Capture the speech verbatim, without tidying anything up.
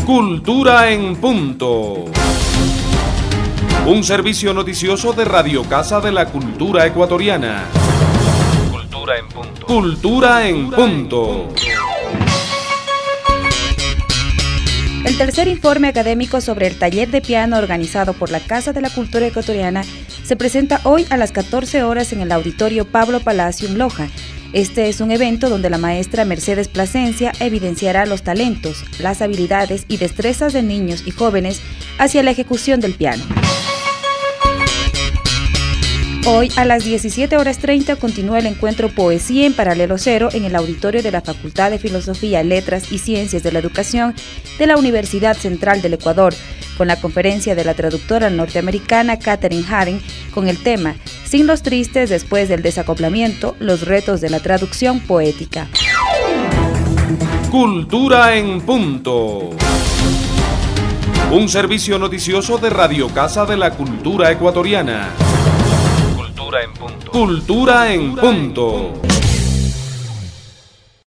Cultura en Punto. Un servicio noticioso de Radio Casa de la Cultura Ecuatoriana. Cultura en Punto. Cultura en Punto. El tercer informe académico sobre el taller de piano organizado por la Casa de la Cultura Ecuatoriana se presenta hoy a las catorce horas en el Auditorio Pablo Palacio Loja. Este es un evento donde la maestra Mercedes Plasencia evidenciará los talentos, las habilidades y destrezas de niños y jóvenes hacia la ejecución del piano. Hoy a las diecisiete horas treinta continúa el encuentro Poesía en Paralelo Cero en el auditorio de la Facultad de Filosofía, Letras y Ciencias de la Educación de la Universidad Central del Ecuador, con la conferencia de la traductora norteamericana Katherine Haring con el tema Signos tristes después del desacoplamiento, los retos de la traducción poética. Cultura en Punto. Un servicio noticioso de Radio Casa de la Cultura Ecuatoriana. Cultura en Punto. Cultura en Punto.